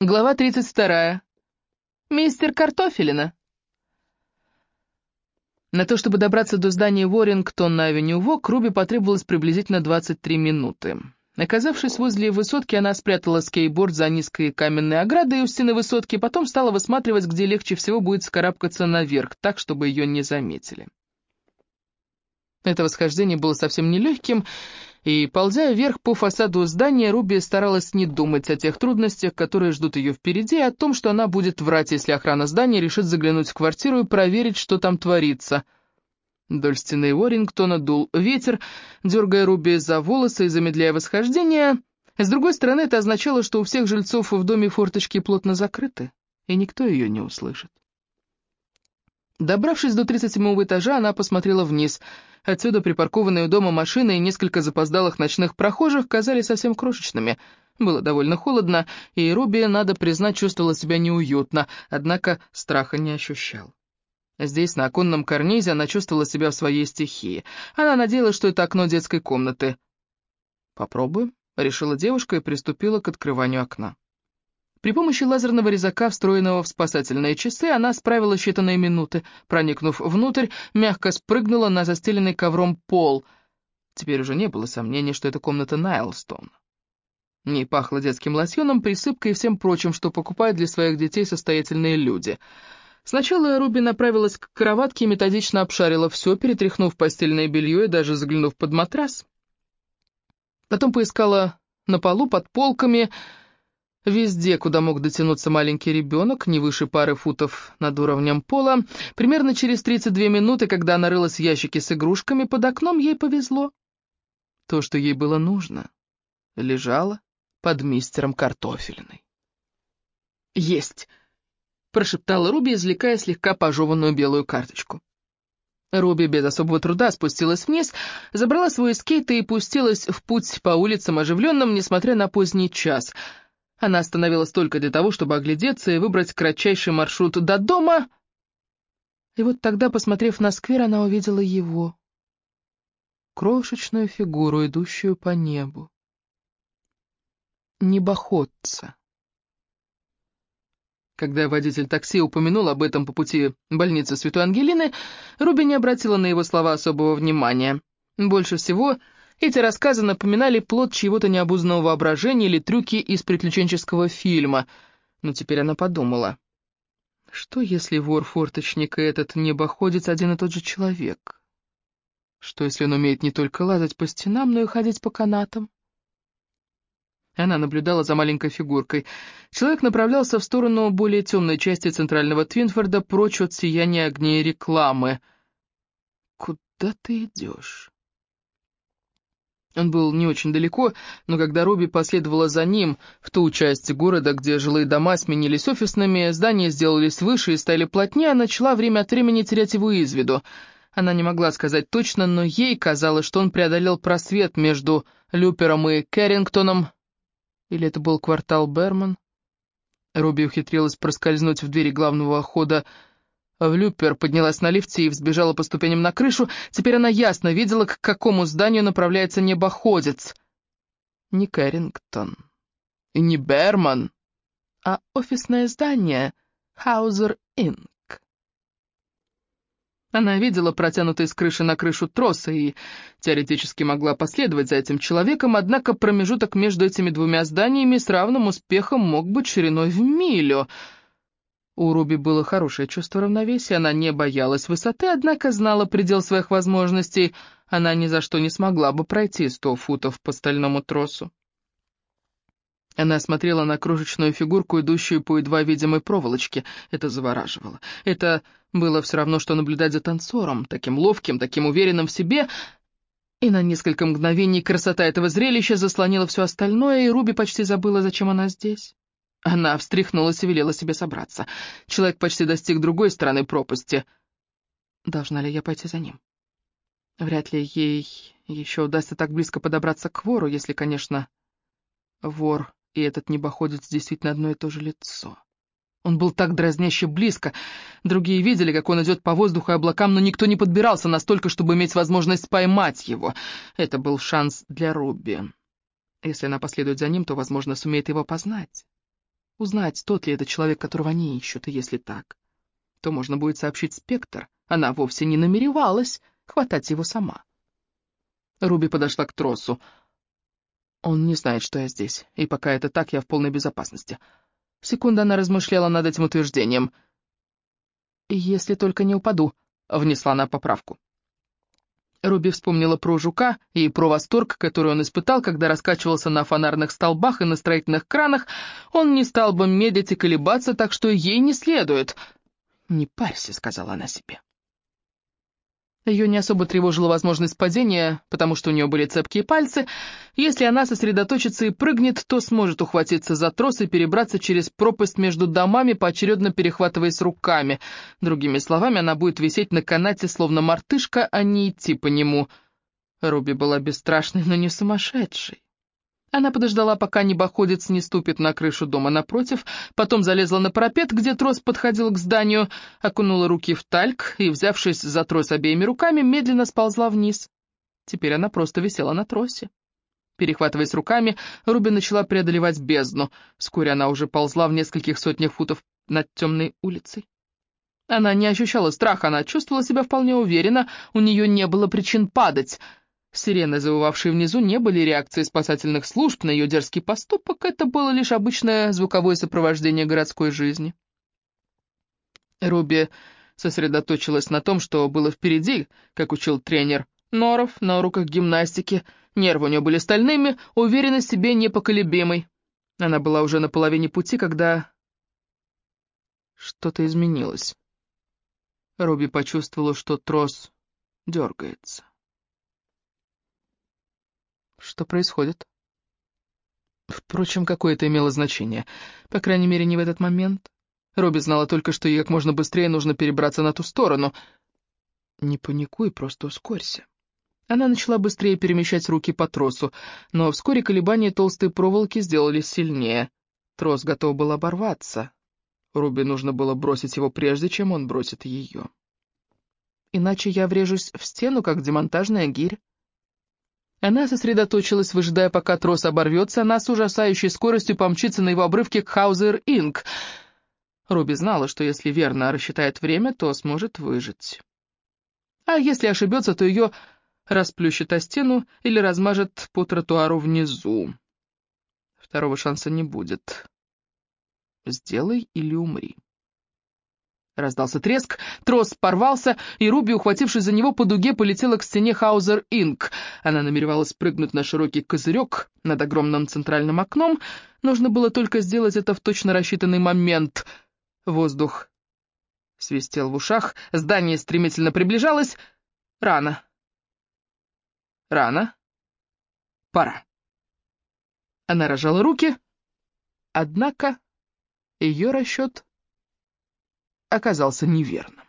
Глава 32. Мистер Картофелина. На то, чтобы добраться до здания Уоррингтон на авеню Вок, Руби потребовалось приблизительно 23 минуты. Оказавшись возле высотки, она спрятала скейтборд за низкой каменной оградой у стены высотки, потом стала высматривать, где легче всего будет вскарабкаться наверх, так, чтобы ее не заметили. Это восхождение было совсем нелегким, и, ползя вверх по фасаду здания, Руби старалась не думать о тех трудностях, которые ждут ее впереди, и о том, что она будет врать, если охрана здания решит заглянуть в квартиру и проверить, что там творится. Вдоль стены Уоррингтона дул ветер, дергая Руби за волосы и замедляя восхождение. С другой стороны, это означало, что у всех жильцов в доме форточки плотно закрыты, и никто ее не услышит. Добравшись до 37-го этажа, она посмотрела вниз. Отсюда припаркованные у дома машины и несколько запоздалых ночных прохожих казались совсем крошечными. Было довольно холодно, и Руби, надо признать, чувствовала себя неуютно, однако страха не ощущала. Здесь, на оконном карнизе, она чувствовала себя в своей стихии. Она надеялась, что это окно детской комнаты. «Попробуем», — решила девушка и приступила к открыванию окна. При помощи лазерного резака, встроенного в спасательные часы, она справила считанные минуты. Проникнув внутрь, мягко спрыгнула на застеленный ковром пол. Теперь уже не было сомнений, что это комната Найлстона. В ней пахло детским лосьоном, присыпкой и всем прочим, что покупают для своих детей состоятельные люди. Сначала Руби направилась к кроватке и методично обшарила все, перетряхнув постельное белье и даже заглянув под матрас. Потом поискала на полу, под полками, везде, куда мог дотянуться маленький ребенок, не выше пары футов над уровнем пола. Примерно через 32 минуты, когда она рылась в ящике с игрушками, под окном ей повезло. То, что ей было нужно, лежало под мистером Картофелиной. «Есть!» — прошептала Руби, извлекая слегка пожеванную белую карточку. Руби без особого труда спустилась вниз, забрала свой скейт и пустилась в путь по улицам оживленным, несмотря на поздний час — Она остановилась только для того, чтобы оглядеться и выбрать кратчайший маршрут до дома. И вот тогда, посмотрев на сквер, она увидела его. Крошечную фигуру, идущую по небу. Небоходца. Когда водитель такси упомянул об этом по пути больницы Святой Ангелины, Руби не обратила на его слова особого внимания. Больше всего эти рассказы напоминали плод чьего-то необузданного воображения или трюки из приключенческого фильма. Но теперь она подумала, что если вор-форточник и этот небоходец один и тот же человек? Что если он умеет не только лазать по стенам, но и ходить по канатам? Она наблюдала за маленькой фигуркой. Человек направлялся в сторону более темной части центрального Твинфорда, прочь от сияния огней рекламы. «Куда ты идешь?» Он был не очень далеко, но когда Руби последовала за ним в ту часть города, где жилые дома сменились офисными, здания сделались выше и стали плотнее, начала время от времени терять его из виду. Она не могла сказать точно, но ей казалось, что он преодолел просвет между Люпером и Кэррингтоном. Или это был квартал Берман? Руби ухитрилась проскользнуть в двери главного хода в Люпер, поднялась на лифте и взбежала по ступеням на крышу. Теперь она ясно видела, к какому зданию направляется небоходец. Не Кэррингтон и не Берман, а офисное здание Хаузер Инк. Она видела протянутый с крыши на крышу тросы и теоретически могла последовать за этим человеком, однако промежуток между этими двумя зданиями с равным успехом мог быть шириной в милю. У Руби было хорошее чувство равновесия, она не боялась высоты, однако знала предел своих возможностей. Она ни за что не смогла бы пройти 100 футов по стальному тросу. Она смотрела на крошечную фигурку, идущую по едва видимой проволочке. Это завораживало. Это было все равно, что наблюдать за танцором, таким ловким, таким уверенным в себе. И на несколько мгновений красота этого зрелища заслонила все остальное, и Руби почти забыла, зачем она здесь. Она встряхнулась и велела себе собраться. Человек почти достиг другой стороны пропасти. Должна ли я пойти за ним? Вряд ли ей еще удастся так близко подобраться к вору, если, конечно, вор и этот небоходец действительно одно и то же лицо. Он был так дразняще близко. Другие видели, как он идет по воздуху и облакам, но никто не подбирался настолько, чтобы иметь возможность поймать его. Это был шанс для Руби. Если она последует за ним, то, возможно, сумеет его познать. Узнать, тот ли это человек, которого они ищут, и если так, то можно будет сообщить Спектр. Она вовсе не намеревалась хватать его сама. Руби подошла к тросу. Он не знает, что я здесь, и пока это так, я в полной безопасности. Секунду она размышляла над этим утверждением. «Если только не упаду», — внесла она поправку. Руби вспомнила про жука и про восторг, который он испытал, когда раскачивался на фонарных столбах и на строительных кранах. Он не стал бы медлить и колебаться, так что ей не следует. «Не парься», — сказала она себе. Ее не особо тревожила возможность падения, потому что у нее были цепкие пальцы. Если она сосредоточится и прыгнет, то сможет ухватиться за трос и перебраться через пропасть между домами, поочередно перехватываясь руками. Другими словами, она будет висеть на канате, словно мартышка, а не идти по нему. Руби была бесстрашной, но не сумасшедшей. Она подождала, пока небоходец не ступит на крышу дома напротив, потом залезла на парапет, где трос подходил к зданию, окунула руки в тальк и, взявшись за трос обеими руками, медленно сползла вниз. Теперь она просто висела на тросе. Перехватываясь руками, Руби начала преодолевать бездну. Вскоре она уже ползла в нескольких сотнях футов над темной улицей. Она не ощущала страха, она чувствовала себя вполне уверенно, у нее не было причин падать. Сирены, завывавшие внизу, не были реакцией спасательных служб на ее дерзкий поступок, это было лишь обычное звуковое сопровождение городской жизни. Руби сосредоточилась на том, что было впереди, как учил тренер Норов на уроках гимнастики. Нервы у нее были стальными, уверенность в себе непоколебимой. Она была уже на половине пути, когда что-то изменилось. Руби почувствовала, что трос дергается. Что происходит? Впрочем, какое это имело значение. По крайней мере, не в этот момент. Руби знала только, что ей как можно быстрее нужно перебраться на ту сторону. Не паникуй, просто ускорься. Она начала быстрее перемещать руки по тросу, но вскоре колебания толстой проволоки сделались сильнее. Трос готов был оборваться. Руби нужно было бросить его прежде, чем он бросит ее. Иначе я врежусь в стену, как демонтажная гирь. Она сосредоточилась, выжидая, пока трос оборвется, она с ужасающей скоростью помчится на его обрывке к Хаузер Инк. Руби знала, что если верно рассчитает время, то сможет выжить. А если ошибется, то ее расплющит о стену или размажет по тротуару внизу. Второго шанса не будет. Сделай или умри. Раздался треск, трос порвался, и Руби, ухватившись за него по дуге, полетела к стене Хаузер Инк. Она намеревалась прыгнуть на широкий козырек над огромным центральным окном. Нужно было только сделать это в точно рассчитанный момент. Воздух свистел в ушах, здание стремительно приближалось. Рано. Рано. Пора. Она разжала руки, однако ее расчет оказался неверным.